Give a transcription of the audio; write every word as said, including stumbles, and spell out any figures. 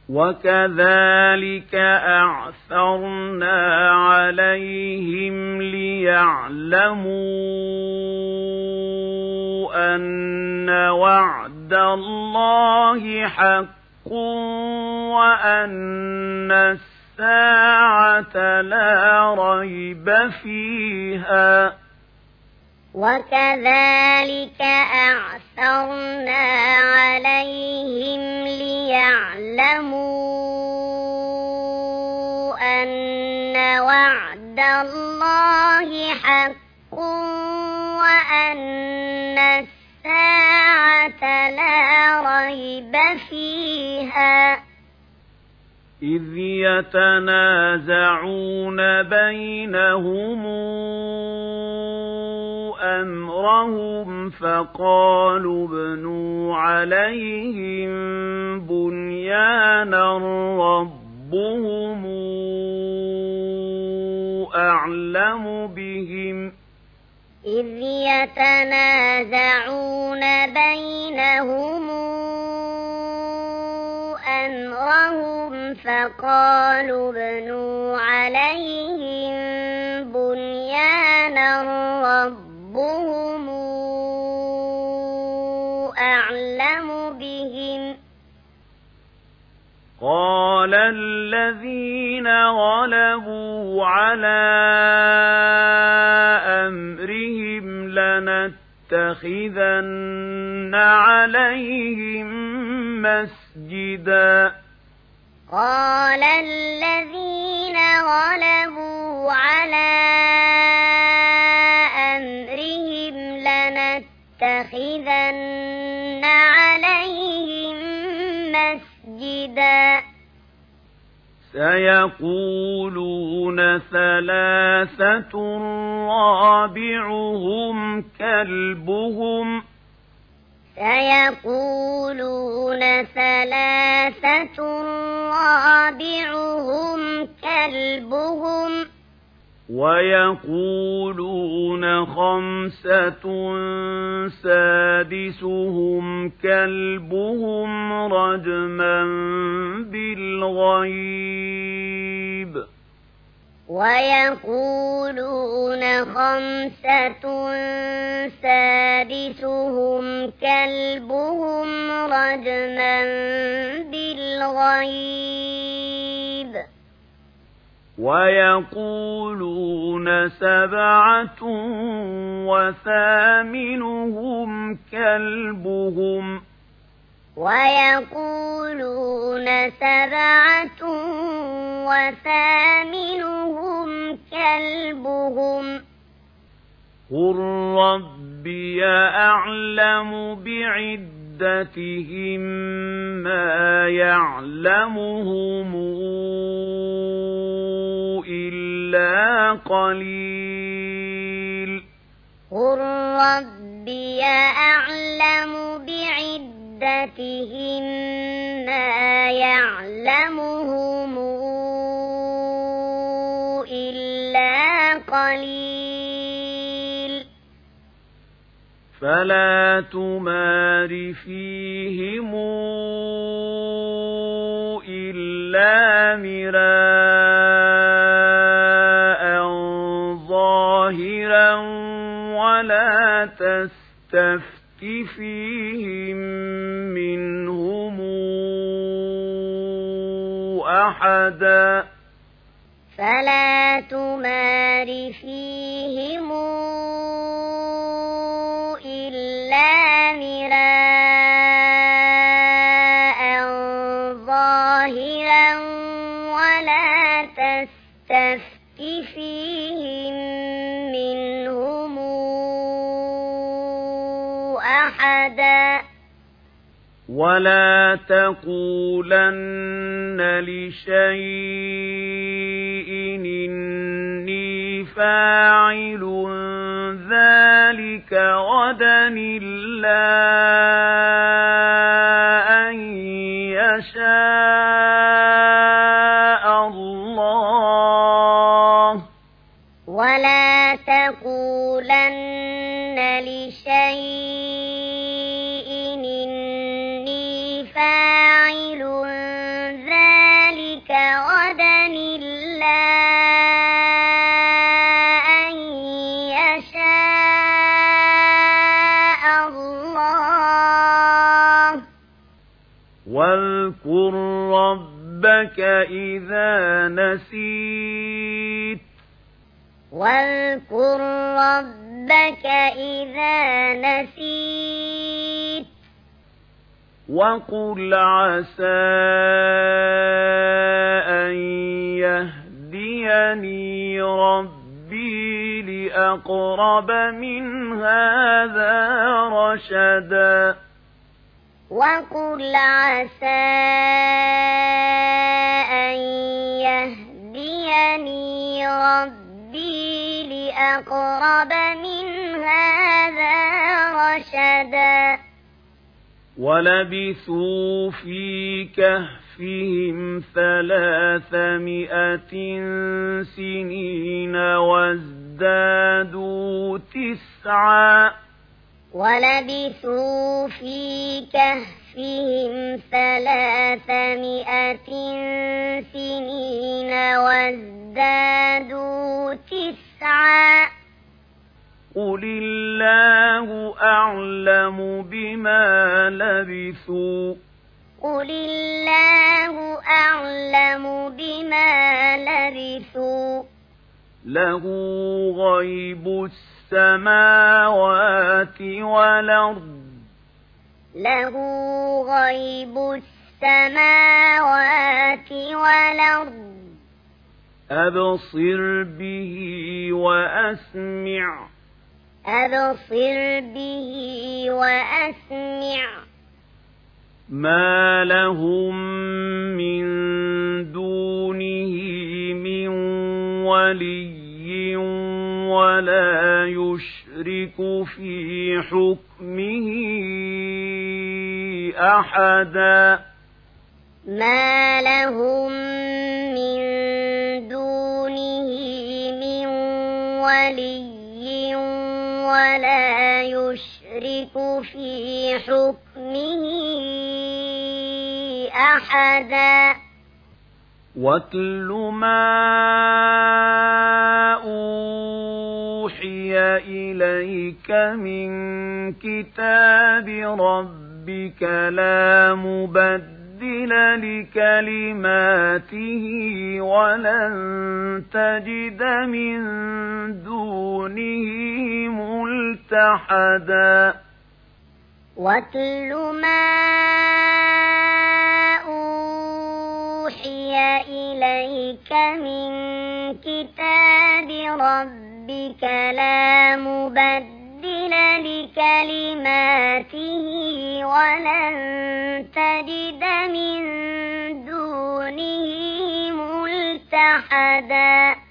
وكذلك أعثرنا عليهم ليعلموا أن وعد الله حق وأن الساعة لا ريب فيها وكذلك أعثرنا عليهم ليعلموا أن وعد الله حق وأن الساعة لا ريب فيها إذ يتنازعون بينهم أمرهم فقالوا ابنوا عليهم بنيانا ربهم أعلم بهم إذ يتنازعون بينهم أمرهم فقالوا ابنوا عليهم بنيانا ربهم أعلم بهم قال الذين غلبوا على أمرهم لنتخذن عليهم مسجدا قال الذين غلبوا على أمرهم لنتخذن عليهم مسجدا سيقولون ثلاثة رابعهم كلبهم سيقولون ثلاثة رابعهم كلبهم ويقولون خمسة سادسهم كلبهم رجما بالغيب ويقولون خمسة سادسهم كلبهم رجما بالغيب ويقولون سبعة وثامنهم كلبهم ويقولون سبعة وثامنهم كلبهم قل ربي أعلم بعدتهم ما يعلمهم إلا قليل قل ربي أعلم بعدتهم ما يعلمهم إلا قليل فلا تمار فيهم إلا مراء ظاهرا ولا تستفت فيهم منهم أحدا فلا تمار فيهم إلا مراء ظاهرا ولا تستفت فيهم منهم أحدا ولا تقولن لشيء إني فاعل ذلك غدا إلا أن يشاء الله ولا تقولن لشيء إني فاعل واذكر ربك إذا نسيت واذكر ربك إذا نسيت وقل عسى أن يهديني ربي لأقرب من هذا رشدا وقل عسى أن يهديني ربي لأقرب من هذا رشدا ولبثوا في كهفهم ثلاثمائة سنين وازدادوا تسعا ولبثوا في كهفهم ثلاثمائة سنين وازدادوا تسعا قل الله أعلم بما لبثوا قل الله أعلم بما لبثوا له غيب السماوات والأرض له غيب السماوات والأرض أبصر به وأسمع أبصر به وأسمع ما لهم من دونه من ولي ولا يشرك في حكمه أحدا ما لهم من دونه من ولي ولا يشرك في حكمه أحدا واتل ما أوحي إليك من كتاب ربك لا مبدل لكلماته ولن تجد من دونه ملتحدا واتل ما أوحي إليك من كتاب ربك لا مبدل لكلماته ولن تجد من دونه ملتحدا